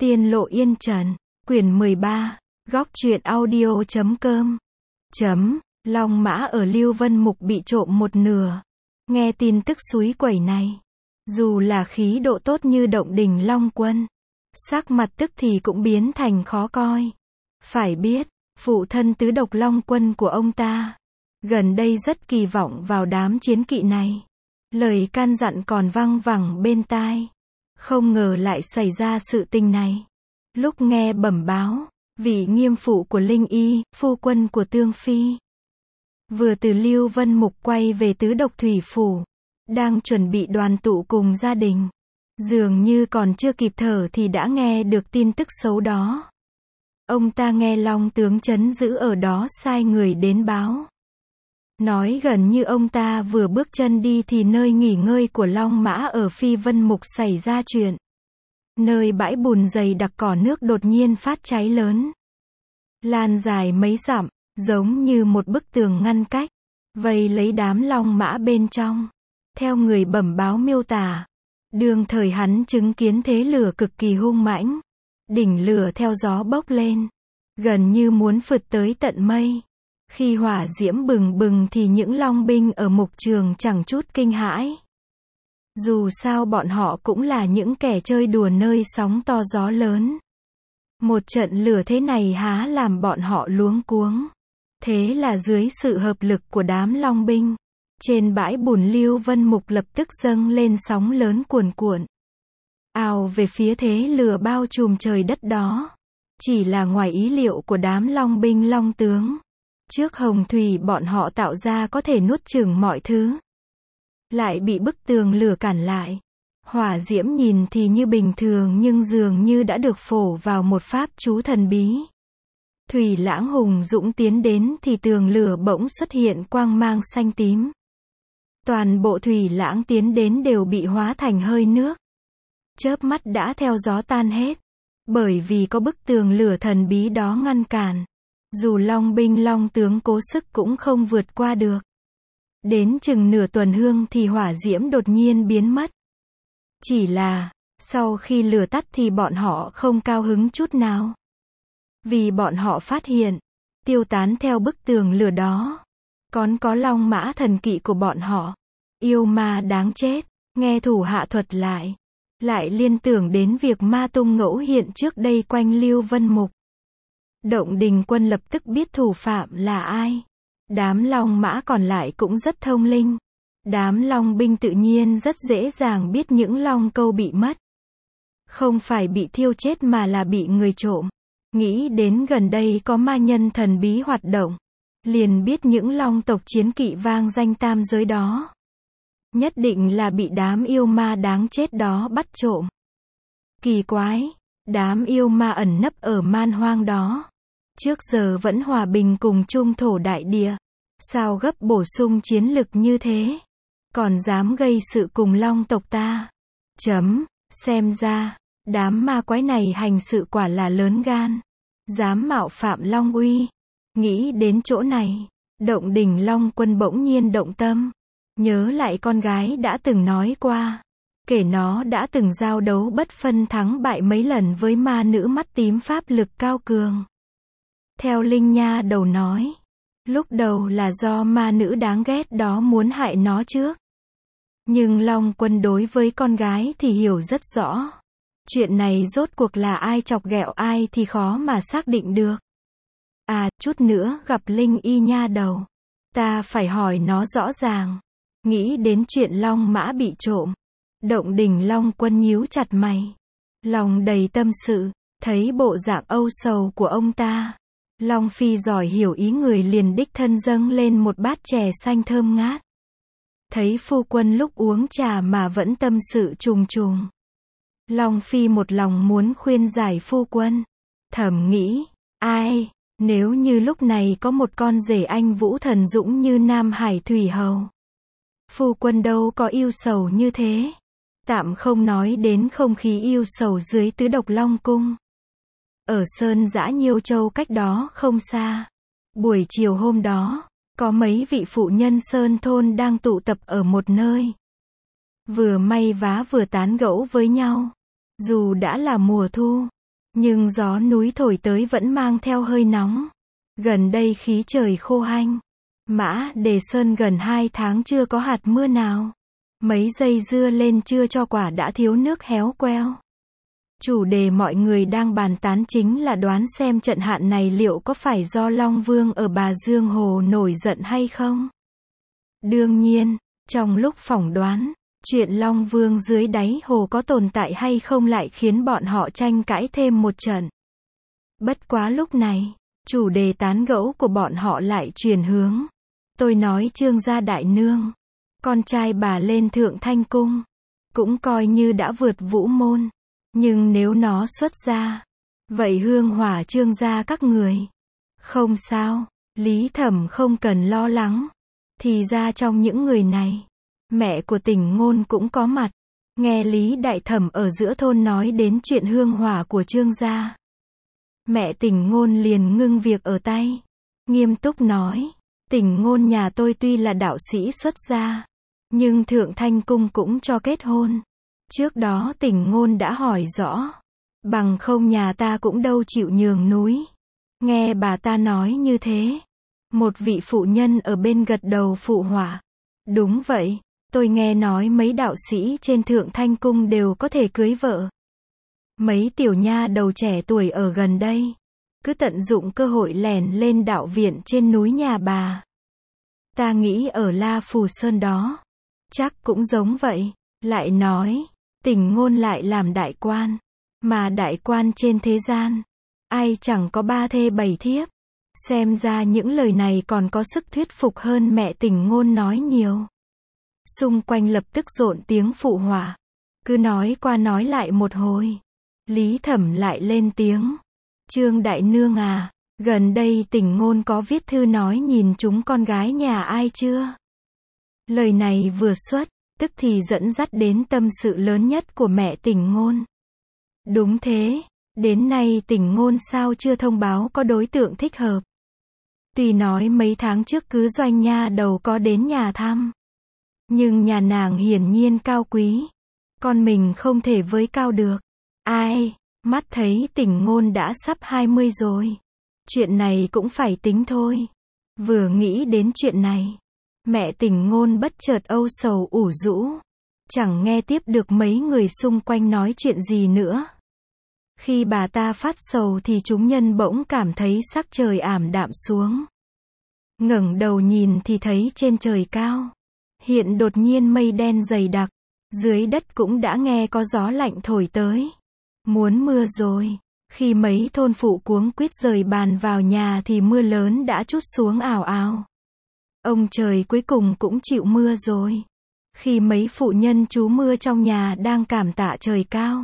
Tiên lộ yên trần, quyển 13, góc truyện audio.com. Long mã ở Lưu Vân Mục bị trộm một nửa. Nghe tin tức súy quẩy này, dù là khí độ tốt như Động Đình Long Quân, sắc mặt tức thì cũng biến thành khó coi. Phải biết, phụ thân tứ độc Long Quân của ông ta, gần đây rất kỳ vọng vào đám chiến kỵ này. Lời can dặn còn văng vẳng bên tai. Không ngờ lại xảy ra sự tình này. Lúc nghe bẩm báo, vị nghiêm phụ của Linh Y, phu quân của Tương Phi, vừa từ Lưu Vân Mục quay về tứ độc thủy phủ, đang chuẩn bị đoàn tụ cùng gia đình. Dường như còn chưa kịp thở thì đã nghe được tin tức xấu đó. Ông ta nghe Long tướng trấn giữ ở đó sai người đến báo. Nói gần như ông ta vừa bước chân đi thì nơi nghỉ ngơi của Long Mã ở Phi Vân Mục xảy ra chuyện. Nơi bãi bùn dày đặc cỏ nước đột nhiên phát cháy lớn. Lan dài mấy dặm, giống như một bức tường ngăn cách, vây lấy đám Long Mã bên trong. Theo người bẩm báo miêu tả, đương thời hắn chứng kiến thế lửa cực kỳ hung mãnh. Đỉnh lửa theo gió bốc lên, gần như muốn phượt tới tận mây. Khi hỏa diễm bừng bừng thì những Long binh ở mục trường chẳng chút kinh hãi. Dù sao bọn họ cũng là những kẻ chơi đùa nơi sóng to gió lớn. Một trận lửa thế này há làm bọn họ luống cuống. Thế là dưới sự hợp lực của đám Long binh, trên bãi bùn Lưu Vân Mục lập tức dâng lên sóng lớn cuồn cuộn, ào về phía thế lửa bao trùm trời đất đó. Chỉ là ngoài ý liệu của đám Long binh Long tướng. Trước hồng thủy bọn họ tạo ra có thể nuốt chửng mọi thứ, lại bị bức tường lửa cản lại. Hỏa diễm nhìn thì như bình thường nhưng dường như đã được phổ vào một pháp chú thần bí. Thủy Lãng hùng dũng tiến đến thì tường lửa bỗng xuất hiện quang mang xanh tím. Toàn bộ Thủy Lãng tiến đến đều bị hóa thành hơi nước. Chớp mắt đã theo gió tan hết. Bởi vì có bức tường lửa thần bí đó ngăn cản, dù Long binh Long tướng cố sức cũng không vượt qua được. Đến chừng nửa tuần hương thì hỏa diễm đột nhiên biến mất. Chỉ là, sau khi lửa tắt thì bọn họ không cao hứng chút nào. Vì bọn họ phát hiện, tiêu tán theo bức tường lửa đó, còn có Long Mã thần kỵ của bọn họ. Yêu ma đáng chết, nghe thủ hạ thuật lại liên tưởng đến việc ma tung ngẫu hiện trước đây quanh Lưu Vân Mục. Động Đình Quân lập tức biết thủ phạm là ai. Đám Long Mã còn lại cũng rất thông linh. Đám Long binh tự nhiên rất dễ dàng biết những Long câu bị mất. Không phải bị thiêu chết mà là bị người trộm. Nghĩ đến gần đây có ma nhân thần bí hoạt động, liền biết những Long tộc chiến kỵ vang danh tam giới đó nhất định là bị đám yêu ma đáng chết đó bắt trộm. Kỳ quái, đám yêu ma ẩn nấp ở man hoang đó, trước giờ vẫn hòa bình cùng chung thổ đại địa, sao gấp bổ sung chiến lực như thế, còn dám gây sự cùng Long tộc ta. Xem ra, đám ma quái này hành sự quả là lớn gan, dám mạo phạm Long uy. Nghĩ đến chỗ này, Động Đình Long Quân bỗng nhiên động tâm, nhớ lại con gái đã từng nói qua, kể nó đã từng giao đấu bất phân thắng bại mấy lần với ma nữ mắt tím pháp lực cao cường. Theo Linh Nha đầu nói, lúc đầu là do ma nữ đáng ghét đó muốn hại nó trước. Nhưng Long Quân đối với con gái thì hiểu rất rõ. Chuyện này rốt cuộc là ai chọc ghẹo ai thì khó mà xác định được. À, chút nữa gặp Linh Y nha đầu, ta phải hỏi nó rõ ràng. Nghĩ đến chuyện Long Mã bị trộm, Động Đình Long Quân nhíu chặt mày, lòng đầy tâm sự. Thấy bộ dạng âu sầu của ông ta, Long Phi giỏi hiểu ý người liền đích thân dâng lên một bát chè xanh thơm ngát. Thấy phu quân lúc uống trà mà vẫn tâm sự trùng trùng, Long Phi một lòng muốn khuyên giải phu quân. Thầm nghĩ, ai, nếu như lúc này có một con rể anh vũ thần dũng như Nam Hải Thủy Hầu, phu quân đâu có yêu sầu như thế. Tạm không nói đến không khí yêu sầu dưới tứ độc Long Cung. Ở Sơn Dã Nhiêu Châu cách đó không xa, buổi chiều hôm đó, có mấy vị phụ nhân Sơn thôn đang tụ tập ở một nơi, vừa may vá vừa tán gẫu với nhau. Dù đã là mùa thu, Nhưng gió núi thổi tới vẫn mang theo hơi nóng. Gần đây khí trời khô hanh. Mã Đề Sơn gần 2 tháng chưa có hạt mưa nào. Mấy dây dưa lên chưa cho quả đã thiếu nước héo queo. Chủ đề mọi người đang bàn tán chính là đoán xem trận hạn này liệu có phải do Long Vương ở Bà Dương Hồ nổi giận hay không? Đương nhiên, trong lúc phỏng đoán, chuyện Long Vương dưới đáy hồ có tồn tại hay không lại khiến bọn họ tranh cãi thêm một trận. Bất quá lúc này, chủ đề tán gẫu của bọn họ lại chuyển hướng. Tôi nói Trương gia đại nương, con trai bà lên Thượng Thanh Cung, cũng coi như đã vượt vũ môn. Nhưng nếu nó xuất gia, vậy hương hỏa Trương gia các người. Không sao, Lý Thẩm không cần lo lắng. Thì ra trong những người này, mẹ của Tỉnh Ngôn cũng có mặt. Nghe Lý Đại Thẩm ở giữa thôn nói đến chuyện hương hỏa của Trương gia. Mẹ Tỉnh Ngôn liền ngưng việc ở tay. Nghiêm túc nói, Tỉnh Ngôn nhà tôi tuy là đạo sĩ xuất gia, nhưng Thượng Thanh Cung cũng cho kết hôn. Trước đó Tỉnh Ngôn đã hỏi rõ. Bằng không nhà ta cũng đâu chịu nhường núi. Nghe bà ta nói như thế. Một vị phụ nhân ở bên gật đầu phụ họa. Đúng vậy, tôi nghe nói mấy đạo sĩ trên Thượng Thanh Cung đều có thể cưới vợ. Mấy tiểu nha đầu trẻ tuổi ở gần đây, cứ tận dụng cơ hội lẻn lên đạo viện trên núi nhà bà. Ta nghĩ ở La Phù Sơn đó, chắc cũng giống vậy. Lại nói, Tỉnh Ngôn lại làm đại quan, mà đại quan trên thế gian, ai chẳng có 3 thê 7 thiếp. Xem ra những lời này còn có sức thuyết phục hơn mẹ Tỉnh Ngôn nói nhiều. Xung quanh lập tức rộn tiếng phụ họa. Cứ nói qua nói lại một hồi. Lý Thẩm lại lên tiếng. Trương đại nương à, gần đây Tỉnh Ngôn có viết thư nói nhìn chúng con gái nhà ai chưa? Lời này vừa xuất, tức thì dẫn dắt đến tâm sự lớn nhất của mẹ Tỉnh Ngôn. Đúng thế, đến nay Tỉnh Ngôn sao chưa thông báo có đối tượng thích hợp. Tuy nói mấy tháng trước cứ doanh nha đầu có đến nhà thăm. Nhưng nhà nàng hiển nhiên cao quý. Con mình không thể với cao được. Ai, mắt thấy Tỉnh Ngôn đã sắp 20 rồi. Chuyện này cũng phải tính thôi. Vừa nghĩ đến chuyện này, mẹ Tỉnh Ngôn bất chợt âu sầu ủ rũ. Chẳng nghe tiếp được mấy người xung quanh nói chuyện gì nữa. Khi bà ta phát sầu thì chúng nhân bỗng cảm thấy sắc trời ảm đạm xuống. Ngẩng đầu nhìn thì thấy trên trời cao, hiện đột nhiên mây đen dày đặc, dưới đất cũng đã nghe có gió lạnh thổi tới. Muốn mưa rồi. Khi mấy thôn phụ cuống quýt rời bàn vào nhà thì mưa lớn đã trút xuống ào ào. Ông trời cuối cùng cũng chịu mưa rồi. Khi mấy phụ nhân trú mưa trong nhà đang cảm tạ trời cao,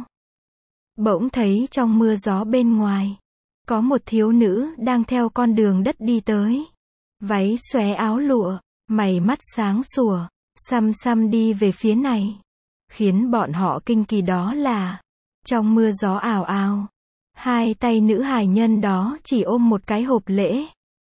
bỗng thấy trong mưa gió bên ngoài, có một thiếu nữ đang theo con đường đất đi tới. Váy xòe áo lụa, mày mắt sáng sủa, xăm xăm đi về phía này. Khiến bọn họ kinh kỳ đó là, trong mưa gió ào ào, hai tay nữ hài nhân đó chỉ ôm một cái hộp lễ.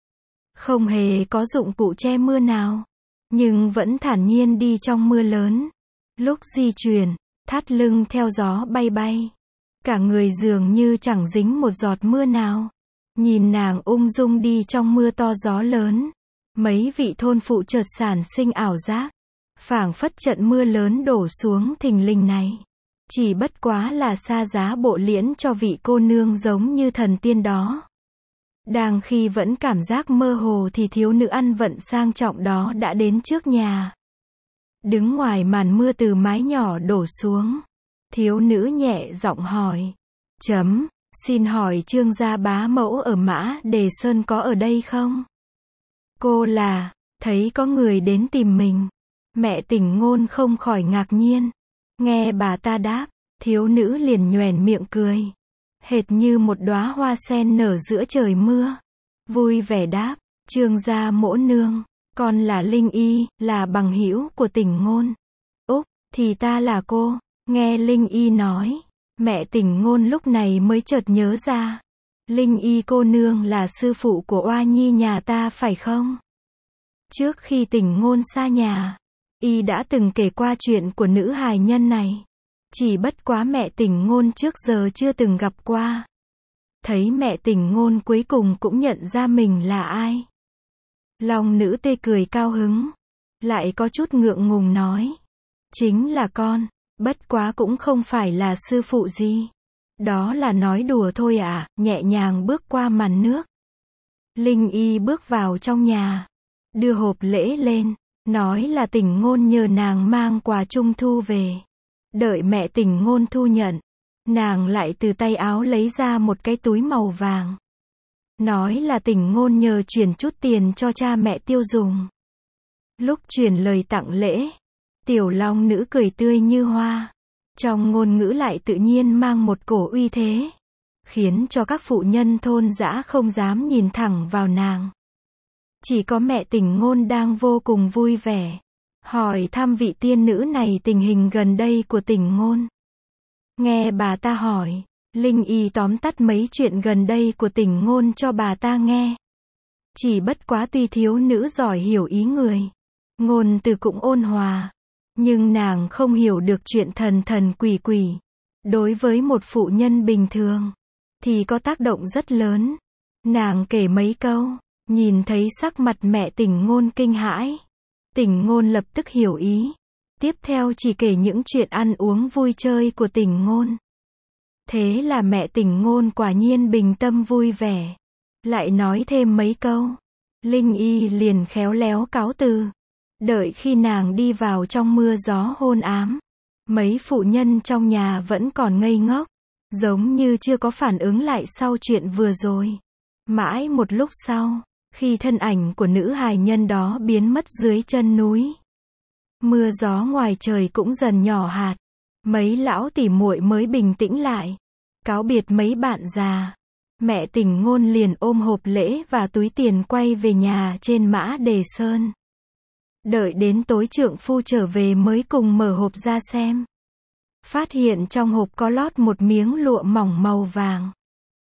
Không hề có dụng cụ che mưa nào, nhưng vẫn thản nhiên đi trong mưa lớn. Lúc di chuyển, thắt lưng theo gió bay bay. Cả người dường như chẳng dính một giọt mưa nào. Nhìn nàng ung dung đi trong mưa to gió lớn. Mấy vị thôn phụ chợt sản sinh ảo giác. Phảng phất trận mưa lớn đổ xuống thình lình này chỉ bất quá là sa giá bộ liễn cho vị cô nương giống như thần tiên đó. Đang khi vẫn cảm giác mơ hồ thì thiếu nữ ăn vận sang trọng đó đã đến trước nhà. Đứng ngoài màn mưa từ mái nhỏ đổ xuống. Thiếu nữ nhẹ giọng hỏi. Xin hỏi Trương gia bá mẫu ở Mã Đề Sơn có ở đây không? Cô là, thấy có người đến tìm mình. Mẹ Tỉnh Ngôn không khỏi ngạc nhiên. Nghe bà ta đáp, thiếu nữ liền nhoẻn miệng cười. Hệt như một đóa hoa sen nở giữa trời mưa. Vui vẻ đáp, Trương gia mỗ nương, con là Linh Y, là bằng hữu của Tỉnh Ngôn. Úc, thì ta là cô. Nghe Linh Y nói, mẹ Tỉnh Ngôn lúc này mới chợt nhớ ra. Linh Y cô nương là sư phụ của oa nhi nhà ta phải không? Trước khi Tỉnh Ngôn xa nhà, y đã từng kể qua chuyện của nữ hài nhân này. Chỉ bất quá mẹ Tỉnh Ngôn trước giờ chưa từng gặp qua. Thấy mẹ Tình Ngôn cuối cùng cũng nhận ra mình là ai. Long nữ tê cười cao hứng. Lại có chút ngượng ngùng nói. Chính là con, bất quá cũng không phải là sư phụ gì. Đó là nói đùa thôi à, nhẹ nhàng bước qua màn nước. Linh Y bước vào trong nhà. Đưa hộp lễ lên. Nói là Tình Ngôn nhờ nàng mang quà trung thu về. Đợi mẹ Tình Ngôn thu nhận. Nàng lại từ tay áo lấy ra một cái túi màu vàng. Nói là Tình Ngôn nhờ chuyển chút tiền cho cha mẹ tiêu dùng. Lúc chuyển lời tặng lễ, tiểu long nữ cười tươi như hoa. Trong ngôn ngữ lại tự nhiên mang một cổ uy thế. Khiến cho các phụ nhân thôn dã không dám nhìn thẳng vào nàng. Chỉ có mẹ Tình Ngôn đang vô cùng vui vẻ. Hỏi thăm vị tiên nữ này tình hình gần đây của Tình Ngôn. Nghe bà ta hỏi, Linh Y tóm tắt mấy chuyện gần đây của Tình Ngôn cho bà ta nghe. Chỉ bất quá tuy thiếu nữ giỏi hiểu ý người, ngôn từ cũng ôn hòa, nhưng nàng không hiểu được chuyện thần thần quỷ quỷ. Đối với một phụ nhân bình thường, thì có tác động rất lớn. Nàng kể mấy câu, nhìn thấy sắc mặt mẹ Tình Ngôn kinh hãi. Tình Ngôn lập tức hiểu ý. Tiếp theo chỉ kể những chuyện ăn uống vui chơi của Tình Ngôn. Thế là mẹ Tình Ngôn quả nhiên bình tâm vui vẻ. Lại nói thêm mấy câu. Linh Y liền khéo léo cáo từ. Đợi khi nàng đi vào trong mưa gió hôn ám. Mấy phụ nhân trong nhà vẫn còn ngây ngốc. Giống như chưa có phản ứng lại sau chuyện vừa rồi. Mãi một lúc sau, khi thân ảnh của nữ hài nhân đó biến mất dưới chân núi. Mưa gió ngoài trời cũng dần nhỏ hạt. Mấy lão tỉ muội mới bình tĩnh lại. Cáo biệt mấy bạn già. Mẹ Tình Ngôn liền ôm hộp lễ và túi tiền quay về nhà trên Mã Đề Sơn. Đợi đến tối trượng phu trở về mới cùng mở hộp ra xem. Phát hiện trong hộp có lót một miếng lụa mỏng màu vàng.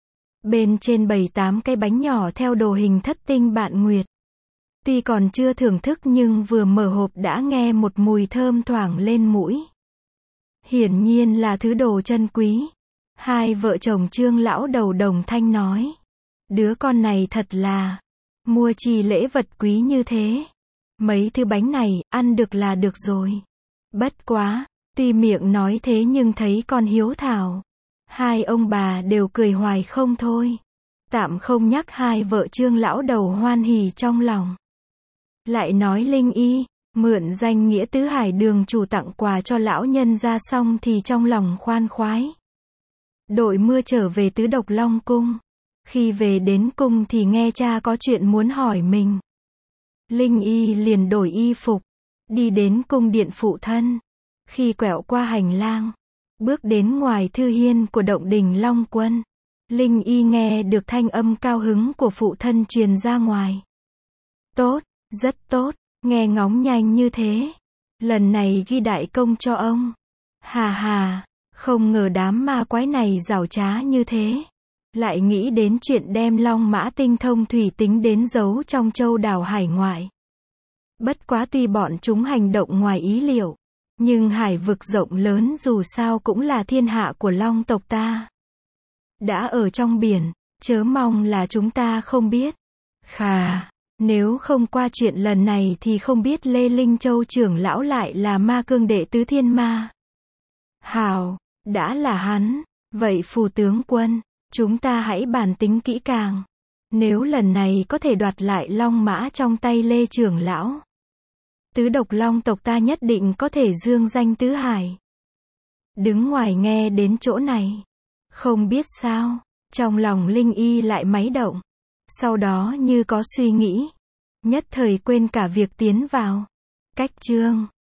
Bên trên 7-8 cái bánh nhỏ theo đồ hình thất tinh bạn nguyệt. Tuy còn chưa thưởng thức nhưng vừa mở hộp đã nghe một mùi thơm thoảng lên mũi. Hiển nhiên là thứ đồ chân quý. Hai vợ chồng Trương lão đầu đồng thanh nói. Đứa con này thật là, mua chi lễ vật quý như thế. Mấy thứ bánh này, ăn được là được rồi. Bất quá, tuy miệng nói thế nhưng thấy con hiếu thảo. Hai ông bà đều cười hoài không thôi. Tạm không nhắc hai vợ Trương lão đầu hoan hỉ trong lòng. Lại nói Linh Y, mượn danh nghĩa Tứ Hải đường chủ tặng quà cho lão nhân ra xong thì trong lòng khoan khoái. Đội mưa trở về Tứ Độc Long cung. Khi về đến cung thì nghe cha có chuyện muốn hỏi mình. Linh Y liền đổi y phục, đi đến cung điện phụ thân. Khi quẹo qua hành lang, bước đến ngoài thư hiên của động đình Long Quân, Linh Y nghe được thanh âm cao hứng của phụ thân truyền ra ngoài. Tốt, rất tốt, nghe ngóng nhanh như thế. Lần này ghi đại công cho ông. Hà hà, không ngờ đám ma quái này giảo trá như thế. Lại nghĩ đến chuyện đem Long Mã tinh thông thủy tính đến giấu trong châu đảo hải ngoại. Bất quá tuy bọn chúng hành động ngoài ý liệu, nhưng hải vực rộng lớn dù sao cũng là thiên hạ của Long tộc ta. Đã ở trong biển, chớ mong là chúng ta không biết. Khà, nếu không qua chuyện lần này thì không biết Lê Linh Châu trưởng lão lại là ma cương đệ tứ thiên ma. Hào, đã là hắn, vậy phù tướng quân, chúng ta hãy bàn tính kỹ càng. Nếu lần này có thể đoạt lại Long Mã trong tay Lê trưởng lão, Tứ Độc Long tộc ta nhất định có thể dương danh tứ hải. Đứng ngoài nghe đến chỗ này, không biết sao, trong lòng Linh Y lại máy động. Sau đó như có suy nghĩ, nhất thời quên cả việc tiến vào. Cách chương